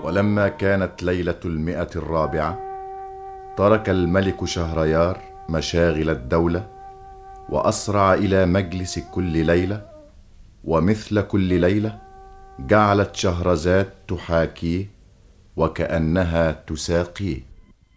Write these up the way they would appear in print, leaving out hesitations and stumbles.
ولما كانت ليلة 104 ترك الملك شهريار مشاغل الدولة وأسرع إلى مجلس كل ليلة، ومثل كل ليلة جعلت شهرزاد تحاكيه وكأنها تساقيه.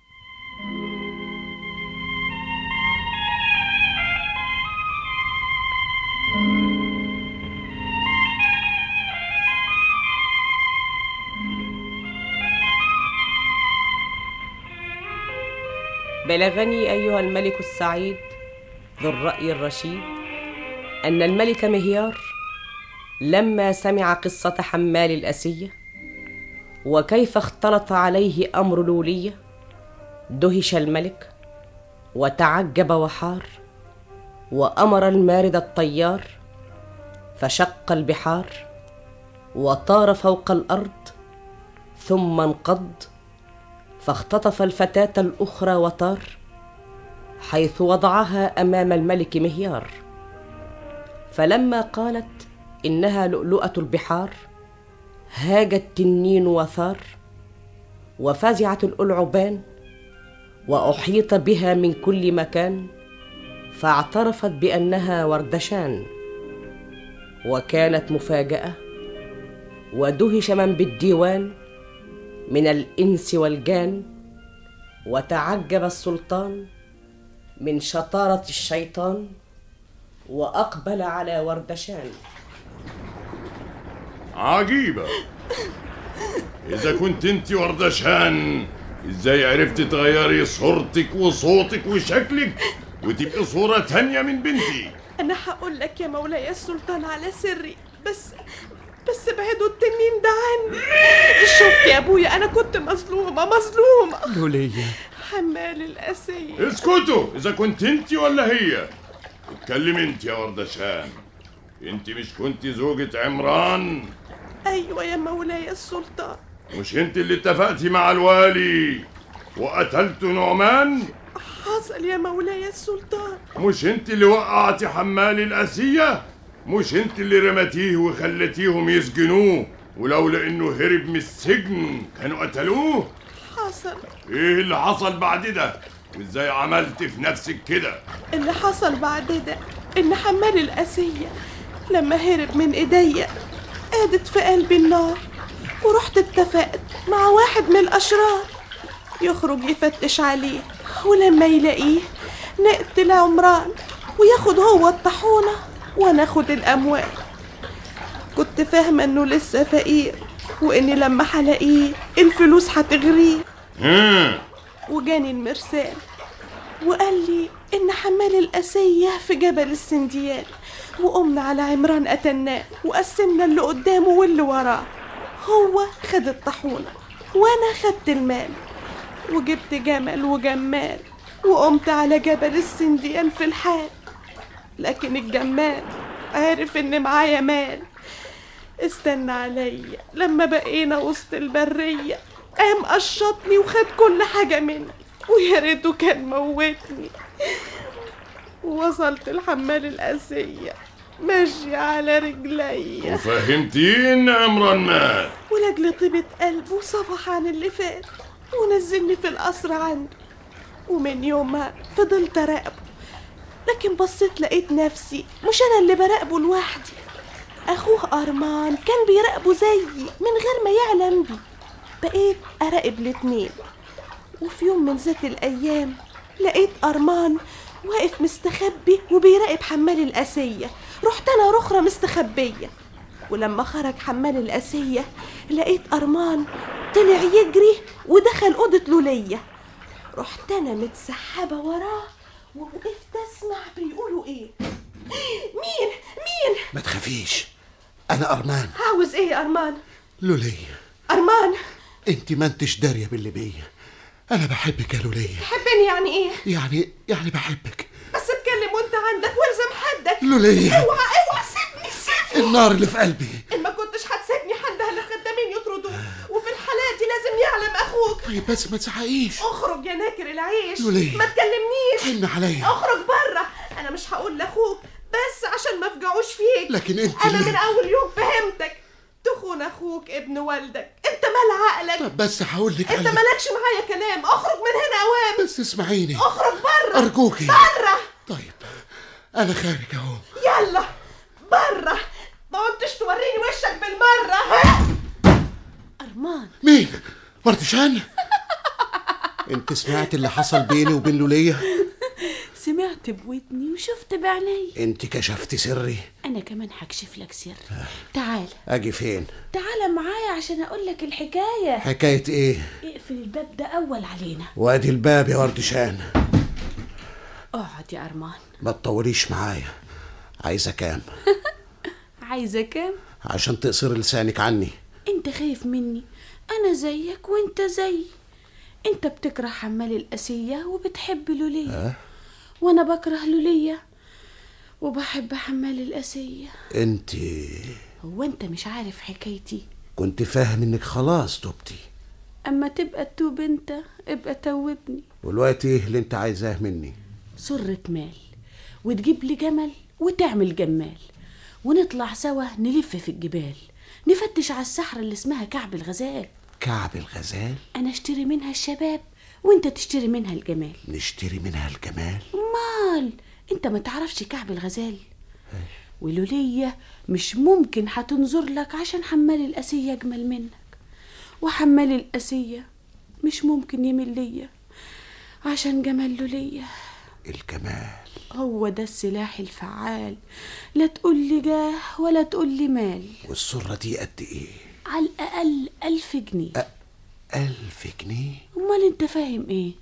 بلغني أيها الملك السعيد ذو الرأي الرشيد أن الملك مهيار لما سمع قصة حمال الأسية وكيف اختلط عليه أمر لولية دهش الملك وتعجب وحار، وأمر المارد الطيار فشق البحار وطار فوق الأرض، ثم انقض فاختطف الفتاة الأخرى وطار حيث وضعها أمام الملك مهيار. فلما قالت إنها لؤلؤة البحار هاج التنين وثار، وفزعت الألعبان وأحيط بها من كل مكان، فاعترفت بأنها وردشان. وكانت مفاجأة، ودهش من بالديوان من الإنس والجان، وتعجب السلطان من شطارة الشيطان وأقبل على وردشان. عجيبة، إذا كنت انت وردشان ازاي عرفت تغيري صورتك وصوتك وشكلك وتبقي صورة تانية من بنتي؟ أنا هقول لك يا مولاي السلطان على سري، بس بعدوا التنين ده عني. شفت يا أبويا، أنا كنت مظلومة. لولية حمال الأسية. اسكتوا، إذا كنت انت ولا هي. اتكلم انت يا وردشان، انت مش كنت زوجة عمران؟ أيوة يا مولاي السلطان. مش انت اللي اتفقتي مع الوالي وقتلت نعمان؟ حصل يا مولاي السلطان. مش انت اللي وقعتي حمال الأسية؟ مش انت اللي رمتيه وخلتيهم يسجنوه، ولولا انه هرب من السجن كانوا قتلوه؟ حصل. ايه اللي حصل بعد ده؟ وازاي عملت في نفسك كده؟ اللي حصل بعد ده ان حمال الأسية لما هرب من ايديا قادت في قلبي النار، ورحت اتفقت مع واحد من الأشرار يخرج يفتش عليه، ولما يلاقيه نقتل عمران وياخد هو الطاحونة وانا اخد الأموال. كنت فاهمة انه لسه فقير، واني لما هلاقيه الفلوس هتغريه. وجاني المرسال وقال لي ان حمال الأسية في جبل السنديال، وقمنا على عمران قتلناه وقسمنا اللي قدامه واللي وراه. هو خد الطاحونة وانا خدت المال، وجبت جمل وجمال وقمت على جبل السنديال في الحال. لكن الجمال عارف ان معايا مال، استنى عليا لما بقينا وسط البرية، قام قشطني وخد كل حاجة مني، ويا ريته كان موتني. ووصلت لحمال الأسية ماشي على رجلي. وفهمتيه ان عمران مات، ولأجل طيبة قلبه صفح عن اللي فات ونزلني في القصر عنده. ومن يومها فضلت أراقبه، لكن بصيت لقيت نفسي مش أنا اللي براقبه لوحدي، أخوه أرمان كان بيراقبه زيي من غير ما يعلم بي. بقيت أراقب الاتنين. وفي يوم من ذات الأيام لقيت أرمان واقف مستخبي وبيراقب حمال الأسية. رحت أنا رخرة مستخبية، ولما خرج حمال الأسية لقيت أرمان طلع يجري ودخل أوضة لولية. رحت أنا متسحبة وراه ووقفت أسمع بيقولوا إيه. مين؟ ما تخافيش، أنا أرمان. عاوز إيه يا أرمان؟ لولية. أرمان، أنت ما أنتش دارية باللي بيا. أنا بحبك يا لولية. تحبني يعني إيه؟ يعني بحبك. بس اتكلم وأنت عندك والزم حدك. لولية، اوعى سيبني. النار اللي في قلبي. إن ما كنتش هتسيبني حد الخدامين يطردوه، وفي الحالات دي لازم يعلم أخوك. طيب بس ما تزعقيش. اخرج يا ناكر العيش. لولية، ما تكلمنيش. حن عليا. اخرج بره. أنا مش هقول لأخوك بس عشان ما افجعوش فيك. لكن أنت أنا من أول يوم فهمتك. تخون أخوك ابن والدك، أنت مال عقلك. بس هقول لك انت مالكش معايا كلام، اخرج من هنا اوام. بس اسمعيني، اخرج بره ارجوكي. بره. طيب انا خارج اهو. يلا بره، ما قمتش توريني وشك بالمره. ها ارمان. مين؟ وردشان؟ انت سمعت اللي حصل بيني وبين لولية؟ سمعت بودني وشفت بعيني. انت كشفت سري، انا كمان هكشف لك سر. تعال. اجي فين؟ تعال معايا عشان اقول لك الحكايه. حكاية ايه؟ اقفل الباب ده اول علينا. وادي الباب يا وردشان. اقعد يا ارمان. ما تطوليش معايا. عايزة كام؟ عايزه كام؟ عشان تقصر لسانك عني. انت خايف مني، انا زيك وانت زي. انت بتكره حمال الاسيه وبتحب لولية، وانا بكره لولية وبحب حمال الاسيه. انت هو انت مش عارف حكايتي؟ كنت فاهم انك خلاص تبتي. اما تبقى تتوب انت ابقى توبني. والوقت ايه اللي انت عايزاه مني؟ سرة مال، وتجيب لي جمل وتعمل جمال، ونطلع سوا نلف في الجبال، نفتش على السحرة اللي اسمها كعب الغزال. كعب الغزال؟ انا اشتري منها الشباب وانت تشتري منها الجمال. نشتري منها الجمال؟ مال انت ما تعرفش كعب الغزال؟ ولولية مش ممكن هتنظر لك عشان حمال الاسية اجمل منك، وحمال الاسية مش ممكن يمل ليا عشان جمال لولية. الجمال هو ده السلاح الفعال، لا تقول لي جاه ولا تقول لي مال. والسرة دي قد ايه؟ على الأقل 1000 جنيه. 1000 جنيه؟ أمال أنت فاهم إيه؟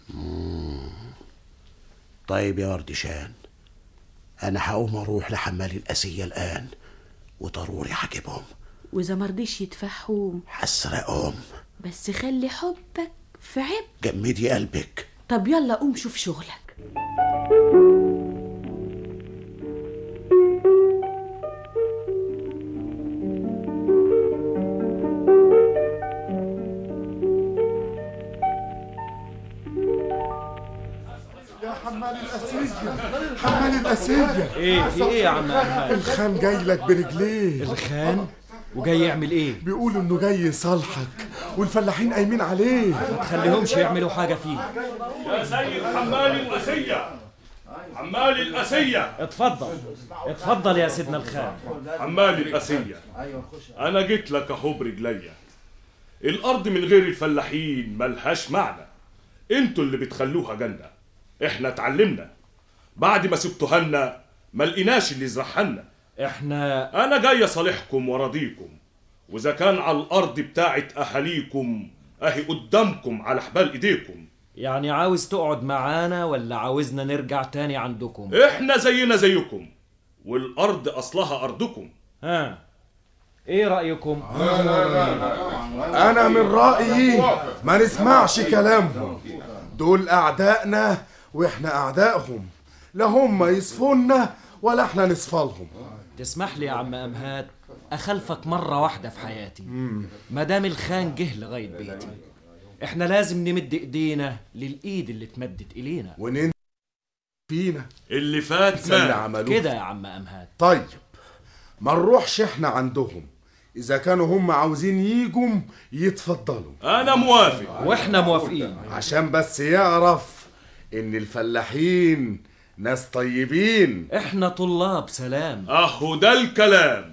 طيب يا وردشان، أنا هقوم أروح لحمال الأسية الآن وضروري هجيبهم، وإذا مرضيش يتفهموا هسرقهم. بس خلي حبك في عب. جمدي قلبك. طب يلا قوم شوف شغلك. حمال الأسية. ايه في ايه يا عم أمهات؟ الخان جاي لك برجليه. الخان؟ وجاي يعمل ايه؟ بيقولوا انه جاي يصالحك والفلاحين قايمين عليه. ما تخليهمش يعملوا حاجة فيه. يا سيد حمال الأسية، حمال الأسية. اتفضل يا سيدنا الخان. حمال الأسية، أنا جيت لك أهو برجليا. الأرض من غير الفلاحين ملهاش معنى، انتوا اللي بتخلوها جنة. احنا اتعلمنا بعد ما سبتوها لنا ما لقيناش اللي يزرعها لنا. انا جاي اصالحكم وراضيكم، واذا كان على الارض بتاعت اهاليكم اهي قدامكم على حبال ايديكم. يعني عاوز تقعد معانا ولا عاوزنا نرجع تاني عندكم؟ احنا زينا زيكم، والارض اصلها ارضكم. ها ايه رأيكم؟ انا من رأيي ما نسمعش كلامهم، دول اعدائنا واحنا اعدائهم، لا هم يصفونا ولا احنا نصفالهم. تسمح لي يا عم أمهات اخلفك مرة واحدة في حياتي. مدام الخان جه لغاية بيتي، احنا لازم نمد ايدينا للايد اللي اتمدت الينا، وننت فينا اللي فات اللي عملوه كده يا عم أمهات. طيب ما نروحش احنا عندهم، اذا كانوا هم عاوزين ييجوا يتفضلوا. انا موافق واحنا موافقين، عشان بس يعرف ان الفلاحين ناس طيبين. احنا طلاب سلام. اهو ده الكلام.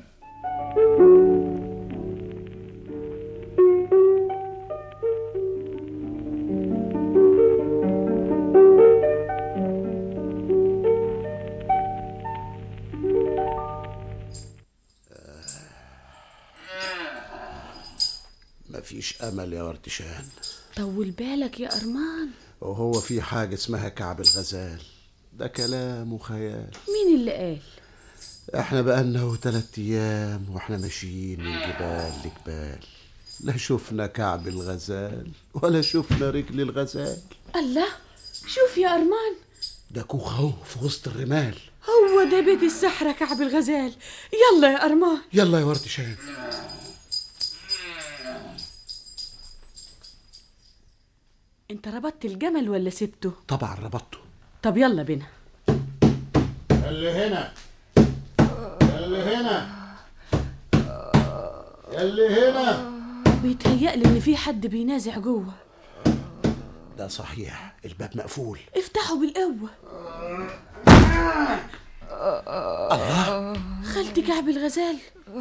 مفيش امل يا وردشان. طول بالك يا أرمان. وهو في حاجة اسمها كعب الغزال؟ ده كلام وخيال. مين اللي قال؟ احنا بقالنا 3 ايام واحنا ماشيين من جبال لجبال، لا شفنا كعب الغزال ولا شفنا رجل الغزال. الله، شوف يا أرمان، ده كوخ اهو في وسط الرمال. هو ده بيت السحرة كعب الغزال. يلا يا أرمان. يلا يا وردشان. انت ربطت الجمل ولا سبته؟ طبعا ربطته. طب يلا بينا. اللي هنا اللي هنا اللي هنا بيتهيألي إن في حد بينازع جوه. ده صحيح، الباب مقفول. افتحوا بالقوة. خالتي كعب الغزال.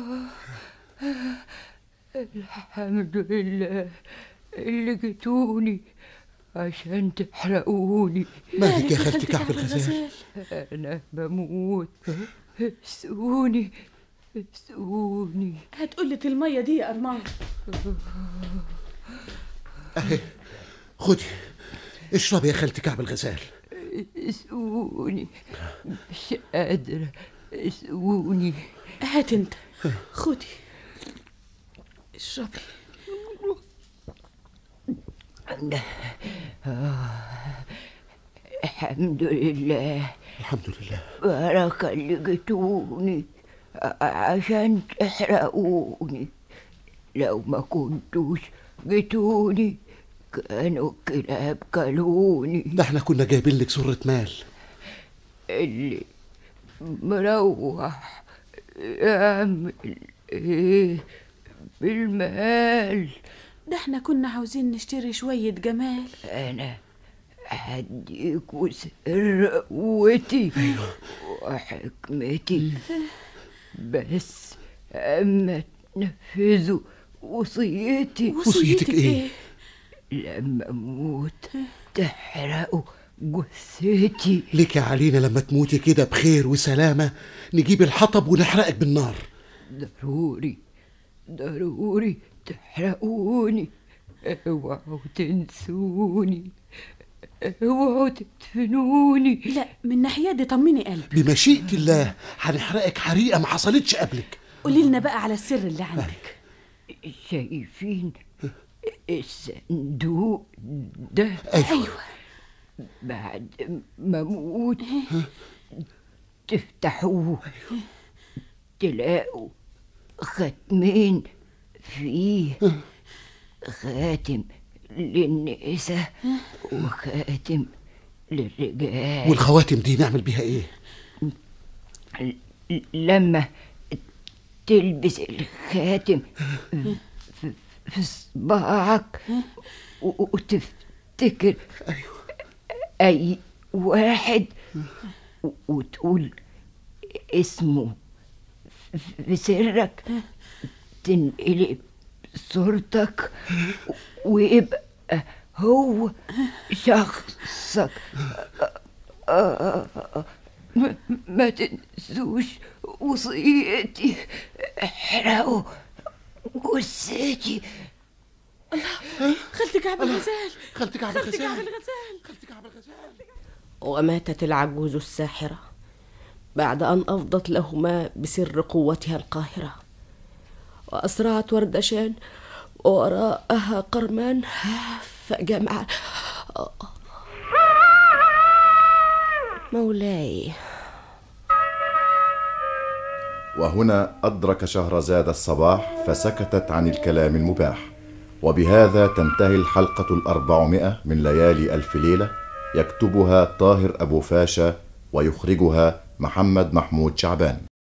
الحمد لله اللي جيتوني عشان تحرقوني. مالك يا خالتي كعب الغزال؟ أنا بموت. اسقوني اسقوني. هات قلة المية دي يا أرمان. أهي خدي اشربي يا خالتي كعب الغزال. اسقوني مش قادرة. اسقوني. هات انت، خدي اشربي. الحمد لله. الحمد لله. بارك اللي جيتوني عشان تحرقوني. لو ما كنتوش جيتوني كانوا الكلاب كلوني. ده احنا كنا جايبين لك صورة مال. اللي مروح يعمل ايه بالمال؟ ده احنا كنا عاوزين نشتري شوية جمال. انا هديكوا سر قوتي وحكمتي، بس اما تنفذوا وصيتي. وصيتك ايه؟ لما اموت تحرقوا جثتي. لك يا علينا لما تموتي كده بخير وسلامة نجيب الحطب ونحرقك بالنار. ضروري ضروري تحرقوني. اوعوا تنسوني، اوعوا تدفنوني. لا من ناحية دي طمني قلبي. بمشيئة الله هنحرقك حريقة ما حصلتش قبلك. قولي لنا بقى على السر اللي عندك. شايفين الصندوق ده؟ ايوه. بعد ما اموت تفتحوه تلاقوا ختمين فيه، خاتم للنساء وخاتم للرجال. والخواتم دي نعمل بيها ايه؟ لما تلبس الخاتم في صباعك وتفتكر اي واحد وتقول اسمه في سرك، تنقلب صورتك ويبقى هو شخصك. ما تنسوش وصيتي، احرقوا جثتي. خالتي كعب الغزال. خالتي كعب الغزال. خالتي كعب الغزال. وماتت العجوز الساحرة بعد أن أفضت لهما بسر قوتها القاهرة، وأسرعت وردشان ووراءها قرمان فجمع. مولاي. وهنا أدرك شهرزاد الصباح فسكتت عن الكلام المباح. وبهذا تنتهي الحلقة 400 من ليالي ألف ليلة، يكتبها طاهر أبو فاشا ويخرجها محمد محمود شعبان.